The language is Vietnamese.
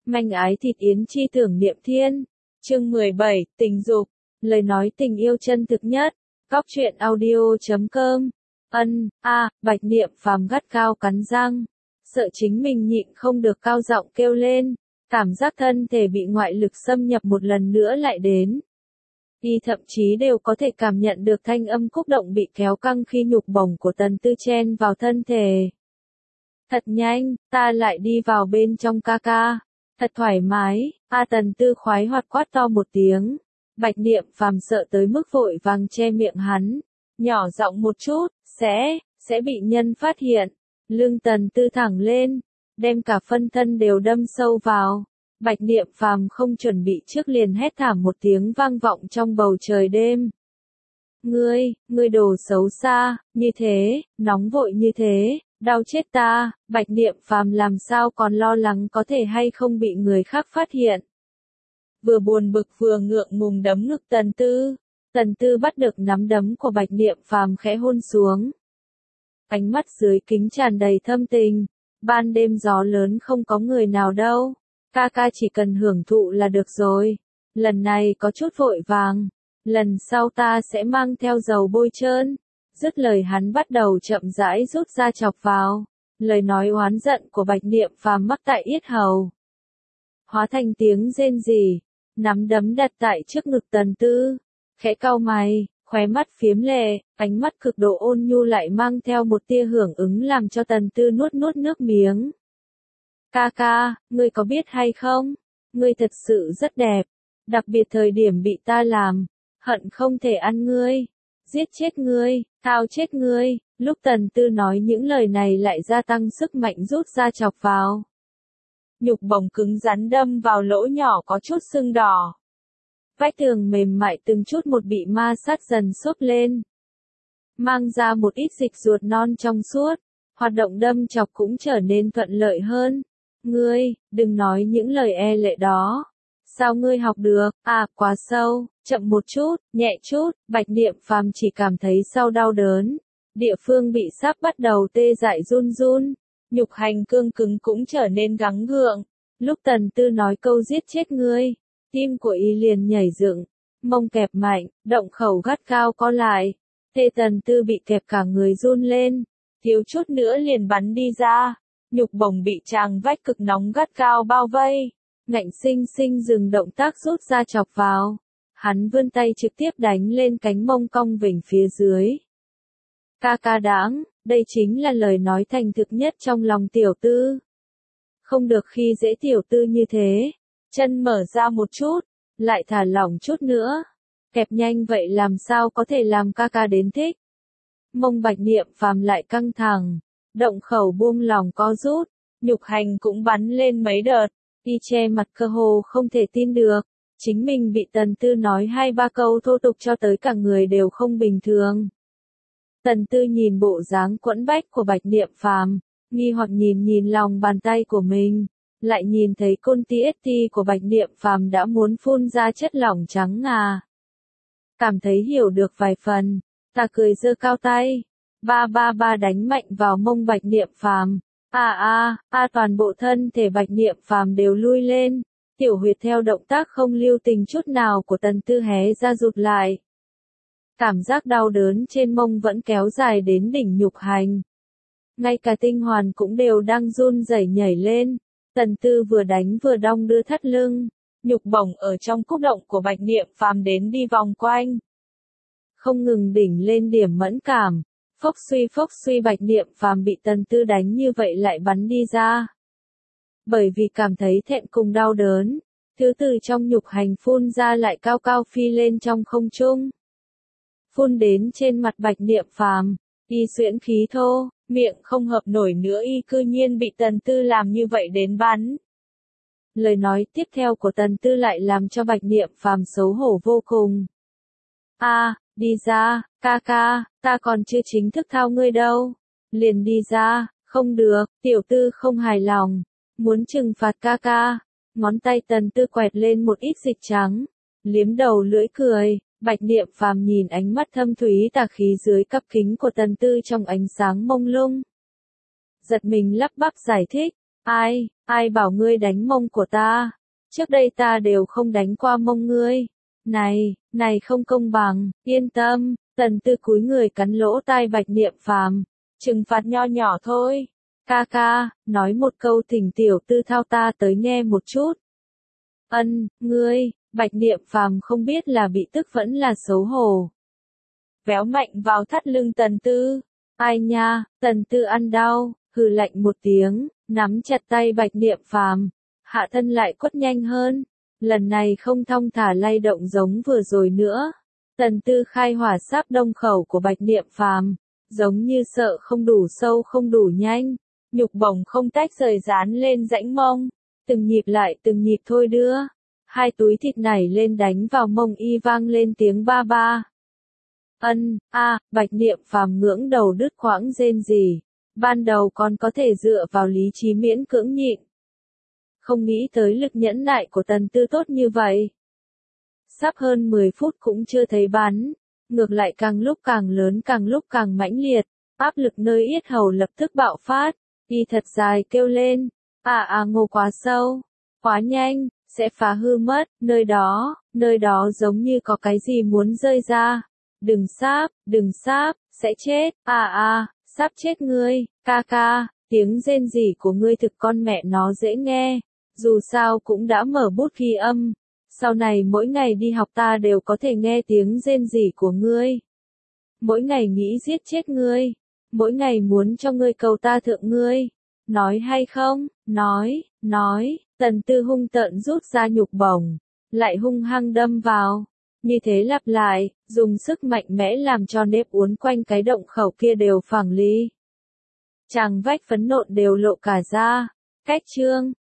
Manh ái thịt yến chi tưởng niệm thiên. Chương 17, tình dục. Lời nói tình yêu chân thực nhất. Góc truyện audio.com. Bạch Niệm Phàm gắt cao cắn răng. Sợ chính mình nhịn không được cao giọng kêu lên. Cảm giác thân thể bị ngoại lực xâm nhập một lần nữa lại đến. Y thậm chí đều có thể cảm nhận được thanh âm khúc động bị kéo căng khi nhục bổng của Tần Tư chen vào thân thể. Thật nhanh, ta lại đi vào bên trong ca ca. Thật thoải mái, Tần Tư khoái hoạt quát to một tiếng. Bạch Niệm Phàm sợ tới mức vội vàng che miệng hắn. Nhỏ giọng một chút, sẽ bị nhân phát hiện. Lưng Tần Tư thẳng lên, đem cả phân thân đều đâm sâu vào. Bạch Niệm Phàm không chuẩn bị trước liền hét thảm một tiếng vang vọng trong bầu trời đêm. Ngươi đồ xấu xa, như thế, nóng vội như thế, đau chết ta. Bạch Niệm Phàm làm sao còn lo lắng có thể hay không bị người khác phát hiện. Vừa buồn bực vừa ngượng ngùng đấm ngực Tần Tư. Tần Tư bắt được nắm đấm của Bạch Niệm Phàm khẽ hôn xuống. Ánh mắt dưới kính tràn đầy thâm tình. Ban đêm gió lớn không có người nào đâu. Ca ca chỉ cần hưởng thụ là được rồi. Lần này có chút vội vàng. Lần sau ta sẽ mang theo dầu bôi trơn. Dứt lời hắn bắt đầu chậm rãi rút ra chọc vào. Lời nói oán giận của Bạch Niệm Phàm mắc tại yết hầu. Hóa thành tiếng rên rỉ. Nắm đấm đặt tại trước ngực Tần Tư. Khẽ cau mày, khóe mắt phiếm lệ, ánh mắt cực độ ôn nhu lại mang theo một tia hưởng ứng làm cho Tần Tư nuốt nước miếng. Ca ca, ngươi có biết hay không? Ngươi thật sự rất đẹp. Đặc biệt thời điểm bị ta làm. Hận không thể ăn ngươi. Giết chết ngươi, thao chết ngươi. Lúc Tần Tư nói những lời này lại gia tăng sức mạnh rút ra chọc vào. Nhục bổng cứng rắn đâm vào lỗ nhỏ có chút sưng đỏ. Vách tường mềm mại từng chút một bị ma sát dần xốp lên. Mang ra một ít dịch ruột non trong suốt. Hoạt động đâm chọc cũng trở nên thuận lợi hơn. Ngươi, đừng nói những lời e lệ đó. Sao ngươi học được? Quá sâu, chậm một chút, nhẹ chút. Bạch Niệm Phàm chỉ cảm thấy sau đau đớn. Địa phương bị sắp bắt đầu tê dại run run. Nhục hành cương cứng cũng trở nên gắng gượng. Lúc Tần Tư nói câu giết chết ngươi, tim của y liền nhảy dựng, mông kẹp mạnh, động khẩu gắt cao co lại. Tê Tần Tư bị kẹp cả người run lên, thiếu chút nữa liền bắn đi ra. Nhục bổng bị tràng vách cực nóng gắt cao bao vây. Ngạnh sinh sinh dừng động tác rút ra chọc vào. Hắn vươn tay trực tiếp đánh lên cánh mông cong vểnh phía dưới. Ca ca đáng, đây chính là lời nói thành thực nhất trong lòng tiểu tư. Không được khi dễ tiểu tư như thế. Chân mở ra một chút, lại thả lỏng chút nữa. Kẹp nhanh vậy làm sao có thể làm ca ca đến thích. Mông Bạch Niệm Phàm lại căng thẳng. Động khẩu buông lỏng co rút. Nhục hành cũng bắn lên mấy đợt. Y che mặt cơ hồ không thể tin được. Chính mình bị Tần Tư nói 2-3 câu thô tục cho tới cả người đều không bình thường. Tần Tư nhìn bộ dáng quẫn bách của Bạch Niệm Phàm, nghi hoặc nhìn lòng bàn tay của mình, lại nhìn thấy côn TST của Bạch Niệm Phàm đã muốn phun ra chất lỏng trắng ngà. Cảm thấy hiểu được vài phần, ta cười giơ cao tay, ba đánh mạnh vào mông Bạch Niệm Phàm. Toàn bộ thân thể Bạch Niệm Phàm đều lui lên, tiểu huyệt theo động tác không lưu tình chút nào của Tần Tư hé ra rụt lại. Cảm giác đau đớn trên mông vẫn kéo dài đến đỉnh nhục hành. Ngay cả tinh hoàn cũng đều đang run rẩy nhảy lên. Tần Tư vừa đánh vừa đong đưa thắt lưng. Nhục bổng ở trong cúc động của Bạch Niệm Phàm đến đi vòng quanh. Không ngừng đỉnh lên điểm mẫn cảm. Phốc suy Bạch Niệm Phàm bị Tần Tư đánh như vậy lại bắn đi ra. Bởi vì cảm thấy thẹn cùng đau đớn. Thứ từ trong nhục hành phun ra lại cao cao phi lên trong không trung. Phun đến trên mặt Bạch Niệm Phàm, y xuyễn khí thô, miệng không hợp nổi nữa y cư nhiên bị Tần Tư làm như vậy đến bắn. Lời nói tiếp theo của Tần Tư lại làm cho Bạch Niệm Phàm xấu hổ vô cùng. Đi ra, ca ca, ta còn chưa chính thức thao ngươi đâu. Liền đi ra, không được, tiểu tư không hài lòng, muốn trừng phạt ca ca. Ngón tay Tần Tư quẹt lên một ít dịch trắng, liếm đầu lưỡi cười. Bạch Niệm Phàm nhìn ánh mắt thâm thúy tà khí dưới cặp kính của Tần Tư trong ánh sáng mông lung. Giật mình lắp bắp giải thích, Ai bảo ngươi đánh mông của ta? Trước đây ta đều không đánh qua mông ngươi. Này không công bằng, yên tâm, Tần Tư cúi người cắn lỗ tai Bạch Niệm Phàm, trừng phạt nho nhỏ thôi. Ca ca, nói một câu thỉnh tiểu tư thao ta tới nghe một chút. Ngươi, Bạch Niệm Phàm không biết là bị tức vẫn là xấu hổ. Véo mạnh vào thắt lưng Tần Tư. Ai nha, Tần Tư ăn đau, hừ lạnh một tiếng, nắm chặt tay Bạch Niệm Phàm, hạ thân lại quất nhanh hơn. Lần này không thong thả lay động giống vừa rồi nữa. Tần Tư khai hỏa sáp đông khẩu của Bạch Niệm Phàm, giống như sợ không đủ sâu không đủ nhanh, nhục bổng không tách rời dán lên rãnh mông, từng nhịp lại từng nhịp thôi đưa. Hai túi thịt nảy lên đánh vào mông y vang lên tiếng ba ba. Bạch Niệm Phàm ngưỡng đầu đứt quãng rên rỉ. Ban đầu còn có thể dựa vào lý trí miễn cưỡng nhịn. Không nghĩ tới lực nhẫn nại của Tần Tư tốt như vậy. Sắp hơn 10 phút cũng chưa thấy bắn. Ngược lại càng lúc càng lớn càng lúc càng mãnh liệt. Áp lực nơi yết hầu lập tức bạo phát. Y thật dài kêu lên. Ngô quá sâu. Quá nhanh, sẽ phá hư mất. Nơi đó giống như có cái gì muốn rơi ra. Đừng sáp, sẽ chết. Sắp chết ngươi, ca ca, tiếng rên rỉ của ngươi thực con mẹ nó dễ nghe, dù sao cũng đã mở bút ghi âm, sau này mỗi ngày đi học ta đều có thể nghe tiếng rên rỉ của ngươi. Mỗi ngày nghĩ giết chết ngươi, mỗi ngày muốn cho ngươi cầu ta thượng ngươi, nói hay không, nói, Tần Tư hung tợn rút ra nhục bổng, lại hung hăng đâm vào. Như thế lặp lại, dùng sức mạnh mẽ làm cho nếp uốn quanh cái động khẩu kia đều phẳng ly. Tràng vách phấn nộn đều lộ cả ra. Cách chương